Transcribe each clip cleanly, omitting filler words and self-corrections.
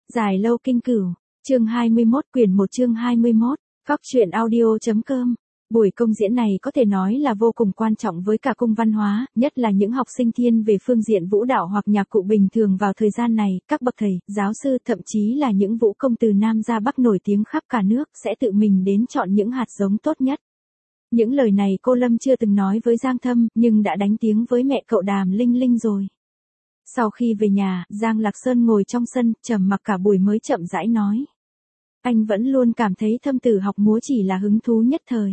Dài lâu kinh cửu, chương 21 quyển 1 chương 21, Cóc truyện audio.com. Buổi công diễn này có thể nói là vô cùng quan trọng với cả cung văn hóa, nhất là những học sinh thiên về phương diện vũ đạo hoặc nhạc cụ bình thường vào thời gian này, các bậc thầy, giáo sư thậm chí là những vũ công từ Nam ra Bắc nổi tiếng khắp cả nước sẽ tự mình đến chọn những hạt giống tốt nhất. Những lời này cô Lâm chưa từng nói với Giang Thâm, nhưng đã đánh tiếng với mẹ cậu Đàm Linh Linh rồi. Sau khi về nhà, Giang Lạc Sơn ngồi trong sân, trầm mặc cả buổi mới chậm rãi nói. Anh vẫn luôn cảm thấy Thâm Tử học múa chỉ là hứng thú nhất thời.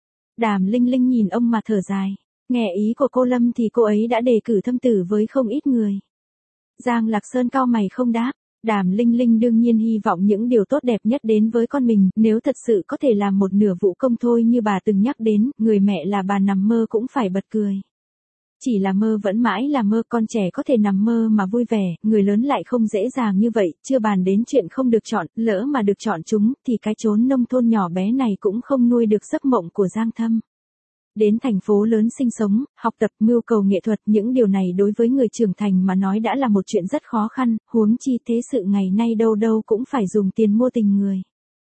Đàm Linh Linh nhìn ông mà thở dài. Nghe ý của cô Lâm thì cô ấy đã đề cử Thâm Tử với không ít người. Giang Lạc Sơn cau mày không đáp. Đàm Linh Linh đương nhiên hy vọng những điều tốt đẹp nhất đến với con mình, nếu thật sự có thể làm một nửa vũ công thôi như bà từng nhắc đến, người mẹ là bà nằm mơ cũng phải bật cười. Chỉ là mơ vẫn mãi là mơ, con trẻ có thể nằm mơ mà vui vẻ, người lớn lại không dễ dàng như vậy, chưa bàn đến chuyện không được chọn, lỡ mà được chọn chúng, thì cái chốn nông thôn nhỏ bé này cũng không nuôi được giấc mộng của Giang Thâm. Đến thành phố lớn sinh sống, học tập, mưu cầu nghệ thuật, những điều này đối với người trưởng thành mà nói đã là một chuyện rất khó khăn, huống chi thế sự ngày nay đâu đâu cũng phải dùng tiền mua tình người.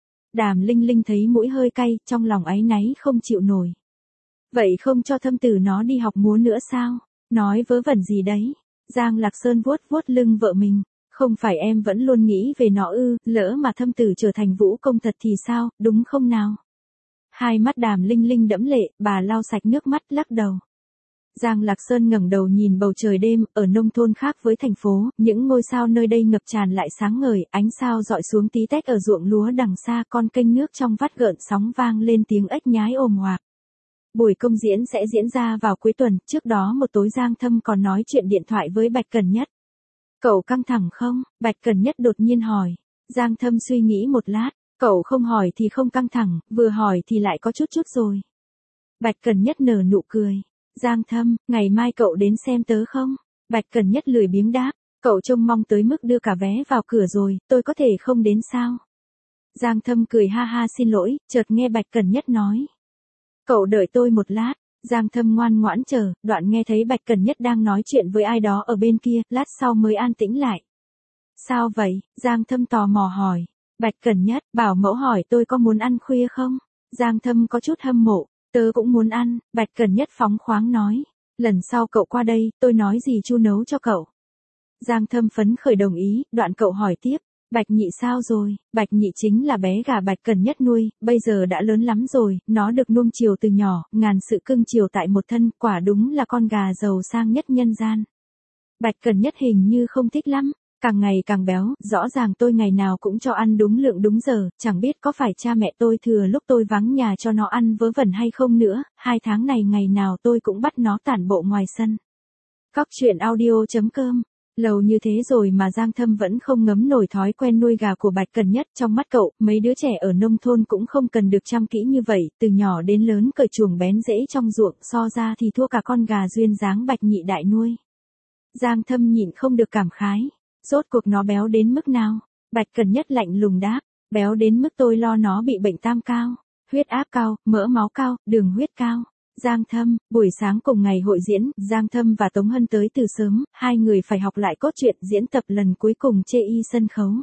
Đàm Linh Linh thấy mũi hơi cay, trong lòng áy náy không chịu nổi. Vậy không cho Thâm Tử nó đi học múa nữa sao? Nói vớ vẩn gì đấy? Giang Lạc Sơn vuốt vuốt lưng vợ mình. Không phải em vẫn luôn nghĩ về nó ư, lỡ mà Thâm Tử trở thành vũ công thật thì sao, đúng không nào? Hai mắt Đàm Linh Linh đẫm lệ, bà lau sạch nước mắt lắc đầu. Giang Lạc Sơn ngẩng đầu nhìn bầu trời đêm, ở nông thôn khác với thành phố, những ngôi sao nơi đây ngập tràn lại sáng ngời, ánh sao dọi xuống tí tách ở ruộng lúa đằng xa, con kênh nước trong vắt gợn sóng vang lên tiếng ếch nhái ồm oạc. Buổi công diễn sẽ diễn ra vào cuối tuần, trước đó một tối Giang Thâm còn nói chuyện điện thoại với Bạch Cần Nhất. Cậu căng thẳng không? Bạch Cần Nhất đột nhiên hỏi. Giang Thâm suy nghĩ một lát, cậu không hỏi thì không căng thẳng, vừa hỏi thì lại có chút rồi. Bạch Cần Nhất nở nụ cười. Giang Thâm, ngày mai cậu đến xem tớ không? Bạch Cần Nhất lười biếng đáp, cậu trông mong tới mức đưa cả vé vào cửa rồi, tôi có thể không đến sao? Giang Thâm cười ha ha xin lỗi, chợt nghe Bạch Cần Nhất nói. Cậu đợi tôi một lát. Giang Thâm ngoan ngoãn chờ, đoạn nghe thấy Bạch Cần Nhất đang nói chuyện với ai đó ở bên kia, lát sau mới an tĩnh lại. Sao vậy? Giang Thâm tò mò hỏi. Bạch Cần Nhất, bảo mẫu hỏi tôi có muốn ăn khuya không? Giang Thâm có chút hâm mộ. Tớ cũng muốn ăn, Bạch Cần Nhất phóng khoáng nói. Lần sau cậu qua đây, tôi nói gì chu nấu cho cậu. Giang Thâm phấn khởi đồng ý, đoạn cậu hỏi tiếp. Bạch Nhị sao rồi? Bạch Nhị chính là bé gà Bạch Cần Nhất nuôi, bây giờ đã lớn lắm rồi, nó được nuông chiều từ nhỏ, ngàn sự cưng chiều tại một thân, quả đúng là con gà giàu sang nhất nhân gian. Bạch Cần Nhất hình như không thích lắm, càng ngày càng béo, rõ ràng tôi ngày nào cũng cho ăn đúng lượng đúng giờ, chẳng biết có phải cha mẹ tôi thừa lúc tôi vắng nhà cho nó ăn vớ vẩn hay không nữa, 2 tháng này ngày nào tôi cũng bắt nó tản bộ ngoài sân. Cóc truyện audio.com. Lâu như thế rồi mà Giang Thâm vẫn không ngấm nổi thói quen nuôi gà của Bạch Cần Nhất, trong mắt cậu, mấy đứa trẻ ở nông thôn cũng không cần được chăm kỹ như vậy, từ nhỏ đến lớn cởi chuồng bén rễ trong ruộng, so ra thì thua cả con gà duyên dáng Bạch Nhị đại nuôi. Giang Thâm nhịn không được cảm khái, rốt cuộc nó béo đến mức nào? Bạch Cần Nhất lạnh lùng đáp, béo đến mức tôi lo nó bị bệnh tam cao, huyết áp cao, mỡ máu cao, đường huyết cao. Giang Thâm, buổi sáng cùng ngày hội diễn, Giang Thâm và Tống Hân tới từ sớm, hai người phải học lại cốt truyện diễn tập lần cuối cùng chê y sân khấu.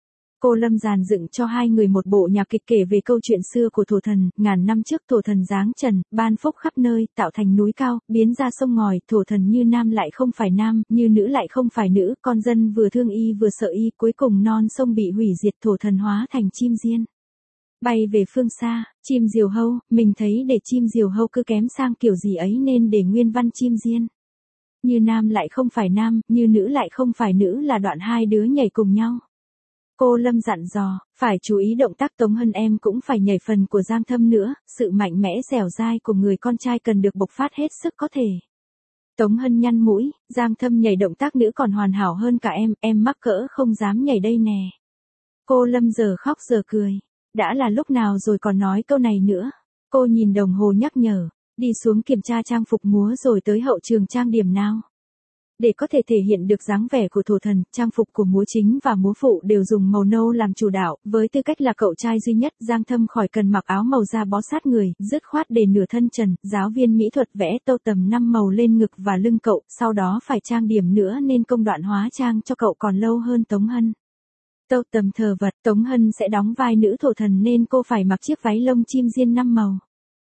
Cô Lâm dàn dựng cho hai người một bộ nhạc kịch kể về câu chuyện xưa của thổ thần, ngàn năm trước thổ thần giáng trần, ban phúc khắp nơi, tạo thành núi cao, biến ra sông ngòi, thổ thần như nam lại không phải nam, như nữ lại không phải nữ, con dân vừa thương y vừa sợ y, cuối cùng non sông bị hủy diệt, thổ thần hóa thành chim diên. Bay về phương xa, chim diều hâu, mình thấy để chim diều hâu cứ kém sang kiểu gì ấy nên để nguyên văn chim diên. Như nam lại không phải nam, như nữ lại không phải nữ là đoạn hai đứa nhảy cùng nhau. Cô Lâm dặn dò, phải chú ý động tác Tống Hân em cũng phải nhảy phần của Giang Thâm nữa, sự mạnh mẽ dẻo dai của người con trai cần được bộc phát hết sức có thể. Tống Hân nhăn mũi, Giang Thâm nhảy động tác nữ còn hoàn hảo hơn cả em mắc cỡ không dám nhảy đây nè. Cô Lâm giờ khóc giờ cười. Đã là lúc nào rồi còn nói câu này nữa. Cô nhìn đồng hồ nhắc nhở, đi xuống kiểm tra trang phục múa rồi tới hậu trường trang điểm nào. Để có thể thể hiện được dáng vẻ của thổ thần, trang phục của múa chính và múa phụ đều dùng màu nâu làm chủ đạo, với tư cách là cậu trai duy nhất, Giang Thâm khỏi cần mặc áo màu da bó sát người, dứt khoát để nửa thân trần, giáo viên mỹ thuật vẽ tô tầm 5 màu lên ngực và lưng cậu, sau đó phải trang điểm nữa nên công đoạn hóa trang cho cậu còn lâu hơn Tống Hân. Tâu tầm thờ vật, Tống Hân sẽ đóng vai nữ thổ thần nên cô phải mặc chiếc váy lông chim diên 5 màu.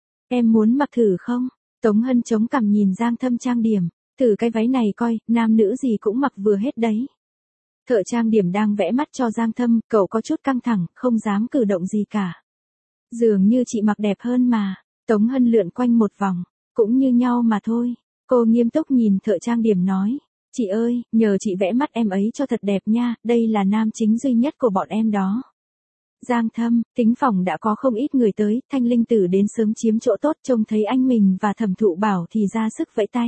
Em muốn mặc thử không? Tống Hân chống cằm nhìn Giang Thâm trang điểm. Thử cái váy này coi, nam nữ gì cũng mặc vừa hết đấy. Thợ trang điểm đang vẽ mắt cho Giang Thâm, cậu có chút căng thẳng, không dám cử động gì cả. Dường như chị mặc đẹp hơn mà. Tống Hân lượn quanh một vòng, cũng như nhau mà thôi. Cô nghiêm túc nhìn thợ trang điểm nói. Chị ơi, nhờ chị vẽ mắt em ấy cho thật đẹp nha, đây là nam chính duy nhất của bọn em đó. Giang Thâm, tính phòng đã có không ít người tới, Thanh Linh Tử đến sớm chiếm chỗ tốt, trông thấy anh mình và Thẩm Thụ Bảo thì ra sức vẫy tay.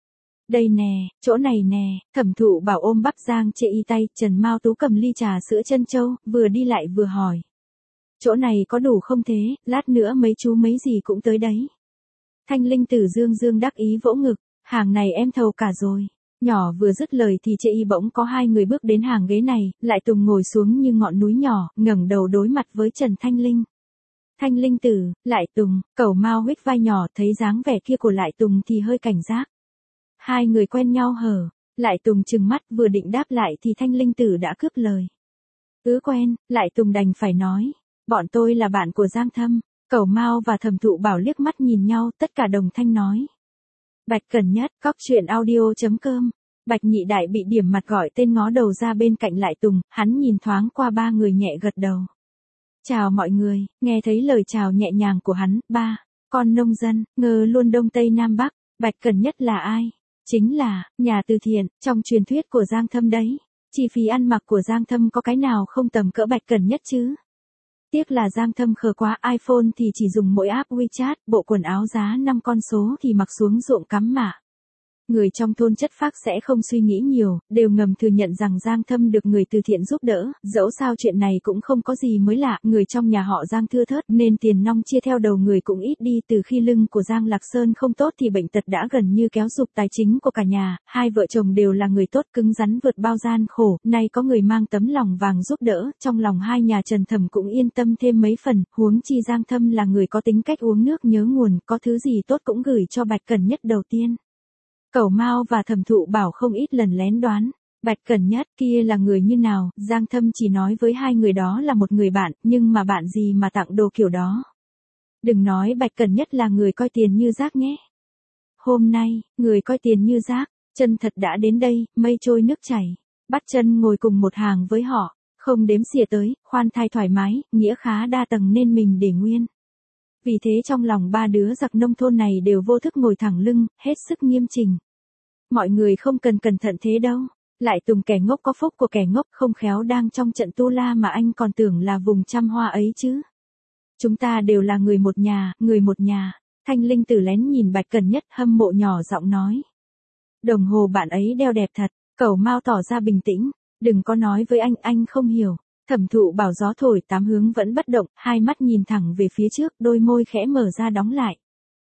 Đây nè, chỗ này nè, Thẩm Thụ Bảo ôm bắp Giang chê y tay, Trần Mao Tú cầm ly trà sữa trân châu, vừa đi lại vừa hỏi. Chỗ này có đủ không thế, lát nữa mấy chú mấy gì cũng tới đấy. Thanh Linh Tử dương dương đắc ý vỗ ngực, hàng này em thầu cả rồi. Nhỏ vừa dứt lời thì chê y bỗng có hai người bước đến hàng ghế này, Lại Tùng ngồi xuống như ngọn núi nhỏ, ngẩng đầu đối mặt với Trần Thanh Linh. Thanh Linh Tử, Lại Tùng, Cẩu Mao huých vai nhỏ, thấy dáng vẻ kia của Lại Tùng thì hơi cảnh giác. Hai người quen nhau hở, Lại Tùng trừng mắt vừa định đáp lại thì Thanh Linh Tử đã cướp lời. Quen, Lại Tùng đành phải nói, bọn tôi là bạn của Giang Thâm. Cẩu Mao và Thẩm Thụ Bảo liếc mắt nhìn nhau, tất cả đồng thanh nói. Bạch Cẩn Nhất, cóc.truyện.audio.com. Bạch Nhị Đại bị điểm mặt gọi tên ngó đầu ra bên cạnh Lại Tùng, hắn nhìn thoáng qua ba người nhẹ gật đầu. Chào mọi người, nghe thấy lời chào nhẹ nhàng của hắn, ba, con nông dân, ngờ luôn Đông Tây Nam Bắc, Bạch Cẩn Nhất là ai? Chính là, nhà từ thiện, trong truyền thuyết của Giang Thâm đấy. Chi phí ăn mặc của Giang Thâm có cái nào không tầm cỡ Bạch Cẩn Nhất chứ? Tiếc là Giang Thâm khờ quá, iPhone thì chỉ dùng mỗi app WeChat, bộ quần áo giá 5 con số thì mặc xuống ruộng cắm mạ. Người trong thôn chất phác sẽ không suy nghĩ nhiều, đều ngầm thừa nhận rằng Giang Thâm được người từ thiện giúp đỡ, dẫu sao chuyện này cũng không có gì mới lạ, người trong nhà họ Giang thưa thớt nên tiền nong chia theo đầu người cũng ít đi, từ khi lưng của Giang Lạc Sơn không tốt thì bệnh tật đã gần như kéo sụp tài chính của cả nhà, hai vợ chồng đều là người tốt cứng rắn vượt bao gian khổ, nay có người mang tấm lòng vàng giúp đỡ, trong lòng hai nhà Trần Thẩm cũng yên tâm thêm mấy phần, huống chi Giang Thâm là người có tính cách uống nước nhớ nguồn, có thứ gì tốt cũng gửi cho Bạch Cẩn Nhất đầu tiên. Cẩu Mao và Thẩm Thụ Bảo không ít lần lén đoán, Bạch Cẩn Nhất kia là người như nào, Giang Thâm chỉ nói với hai người đó là một người bạn, nhưng mà bạn gì mà tặng đồ kiểu đó. Đừng nói Bạch Cẩn Nhất là người coi tiền như rác nhé. Hôm nay, người coi tiền như rác, chân thật đã đến đây, mây trôi nước chảy, bắt chân ngồi cùng một hàng với họ, không đếm xỉa tới, khoan thai thoải mái, nghĩa khá đa tầng nên mình để nguyên. Vì thế trong lòng ba đứa giặc nông thôn này đều vô thức ngồi thẳng lưng, hết sức nghiêm chỉnh. Mọi người không cần cẩn thận thế đâu. Lại Tùng kẻ ngốc có phúc của kẻ ngốc, không khéo đang trong trận tu la mà anh còn tưởng là vùng trăm hoa ấy chứ. Chúng ta đều là người một nhà, người một nhà. Thanh Linh Tử lén nhìn Bạch Cẩn Nhất hâm mộ nhỏ giọng nói. Đồng hồ bạn ấy đeo đẹp thật, Cẩu Mao tỏ ra bình tĩnh. Đừng có nói với anh không hiểu. Thẩm Thụ Bảo gió thổi tám hướng vẫn bất động, hai mắt nhìn thẳng về phía trước, đôi môi khẽ mở ra đóng lại.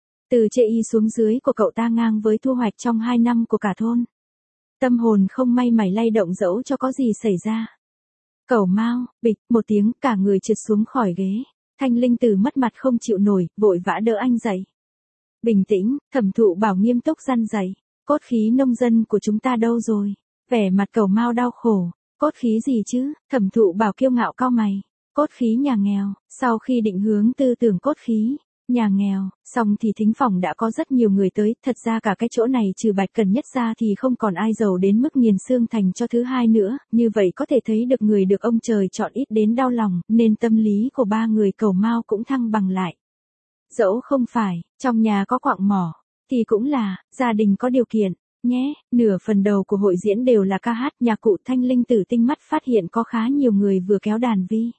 Từ chê y xuống dưới của cậu ta ngang với thu hoạch trong 2 năm của cả thôn. Tâm hồn không may mảy lay động dẫu cho có gì xảy ra. Cẩu Mao, bịch, một tiếng, cả người trượt xuống khỏi ghế. Thanh Linh Tử mất mặt không chịu nổi, vội vã đỡ anh dậy. Bình tĩnh, Thẩm Thụ Bảo nghiêm túc răn dậy. Cốt khí nông dân của chúng ta đâu rồi? Vẻ mặt Cẩu Mao đau khổ. Cốt khí gì chứ? Thẩm Thụ Bảo kiêu ngạo cau mày. Cốt khí nhà nghèo. Sau khi định hướng tư tưởng cốt khí nhà nghèo, xong thì thính phòng đã có rất nhiều người tới, thật ra cả cái chỗ này trừ Bạch Cẩn Nhất ra thì không còn ai giàu đến mức nghiền xương thành cho thứ hai nữa, như vậy có thể thấy được người được ông trời chọn ít đến đau lòng, nên tâm lý của ba người Cẩu Mao cũng thăng bằng lại. Dẫu không phải, trong nhà có quạng mỏ, thì cũng là, gia đình có điều kiện, nhé, nửa phần đầu của hội diễn đều là ca hát, nhạc cụ. Thanh Linh Tử tinh mắt phát hiện có khá nhiều người vừa kéo đàn vi.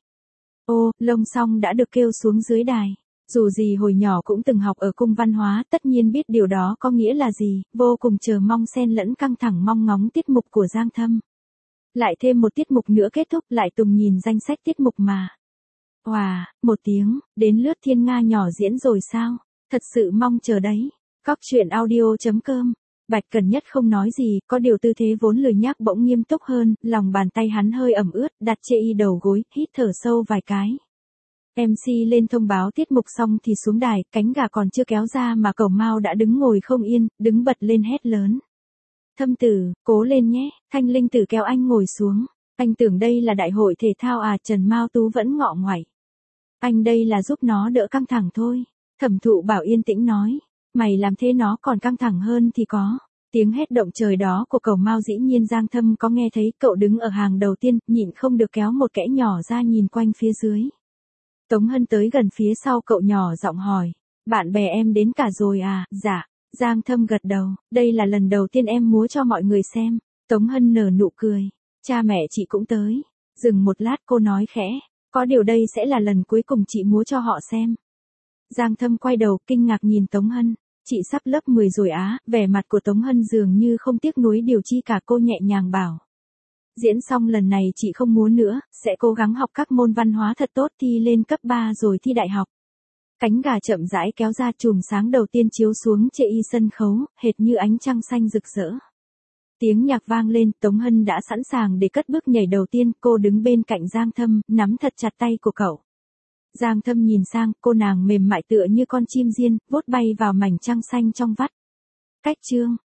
Ô, Lông Song đã được kêu xuống dưới đài. Dù gì hồi nhỏ cũng từng học ở cung văn hóa, tất nhiên biết điều đó có nghĩa là gì, vô cùng chờ mong xen lẫn căng thẳng mong ngóng tiết mục của Giang Thâm. Lại thêm một tiết mục nữa kết thúc, Lại Tùng nhìn danh sách tiết mục mà. Wow, một tiếng, đến lướt Thiên Nga nhỏ diễn rồi sao? Thật sự mong chờ đấy. Cóc.truyện.audio.com. Bạch Cẩn Nhất không nói gì, có điều tư thế vốn lười nhác bỗng nghiêm túc hơn, lòng bàn tay hắn hơi ẩm ướt, đặt chê y đầu gối, hít thở sâu vài cái. MC lên thông báo tiết mục xong thì xuống đài, cánh gà còn chưa kéo ra mà Cẩu Mao đã đứng ngồi không yên, đứng bật lên hét lớn. Thâm Tử, cố lên nhé, Thanh Linh Tử kéo anh ngồi xuống. Anh tưởng đây là đại hội thể thao à? Trần Mao Tú vẫn ngọ ngoảy. Anh đây là giúp nó đỡ căng thẳng thôi. Thẩm Thụ Bảo yên tĩnh nói. Mày làm thế nó còn căng thẳng hơn thì có. Tiếng hét động trời đó của cậu Mao dĩ nhiên Giang Thâm có nghe thấy. Cậu đứng ở hàng đầu tiên, nhịn không được kéo một kẽ nhỏ ra nhìn quanh phía dưới. Tống Hân tới gần phía sau cậu nhỏ giọng hỏi. Bạn bè em đến cả rồi à? Dạ. Giang Thâm gật đầu. Đây là lần đầu tiên em múa cho mọi người xem. Tống Hân nở nụ cười. Cha mẹ chị cũng tới. Dừng một lát cô nói khẽ. Có điều đây sẽ là lần cuối cùng chị múa cho họ xem. Giang Thâm quay đầu kinh ngạc nhìn Tống Hân. Chị sắp lớp 10 rồi á? Vẻ mặt của Tống Hân dường như không tiếc nuối điều chi cả, cô nhẹ nhàng bảo. Diễn xong lần này chị không múa nữa, sẽ cố gắng học các môn văn hóa thật tốt, thi lên cấp 3 rồi thi đại học. Cánh gà chậm rãi kéo ra, chùm sáng đầu tiên chiếu xuống chệ y sân khấu, hệt như ánh trăng xanh rực rỡ. Tiếng nhạc vang lên, Tống Hân đã sẵn sàng để cất bước nhảy đầu tiên, cô đứng bên cạnh Giang Thâm, nắm thật chặt tay của cậu. Giang Thâm nhìn sang, cô nàng mềm mại tựa như con chim diên, vút bay vào mảnh trăng xanh trong vắt. Cách chương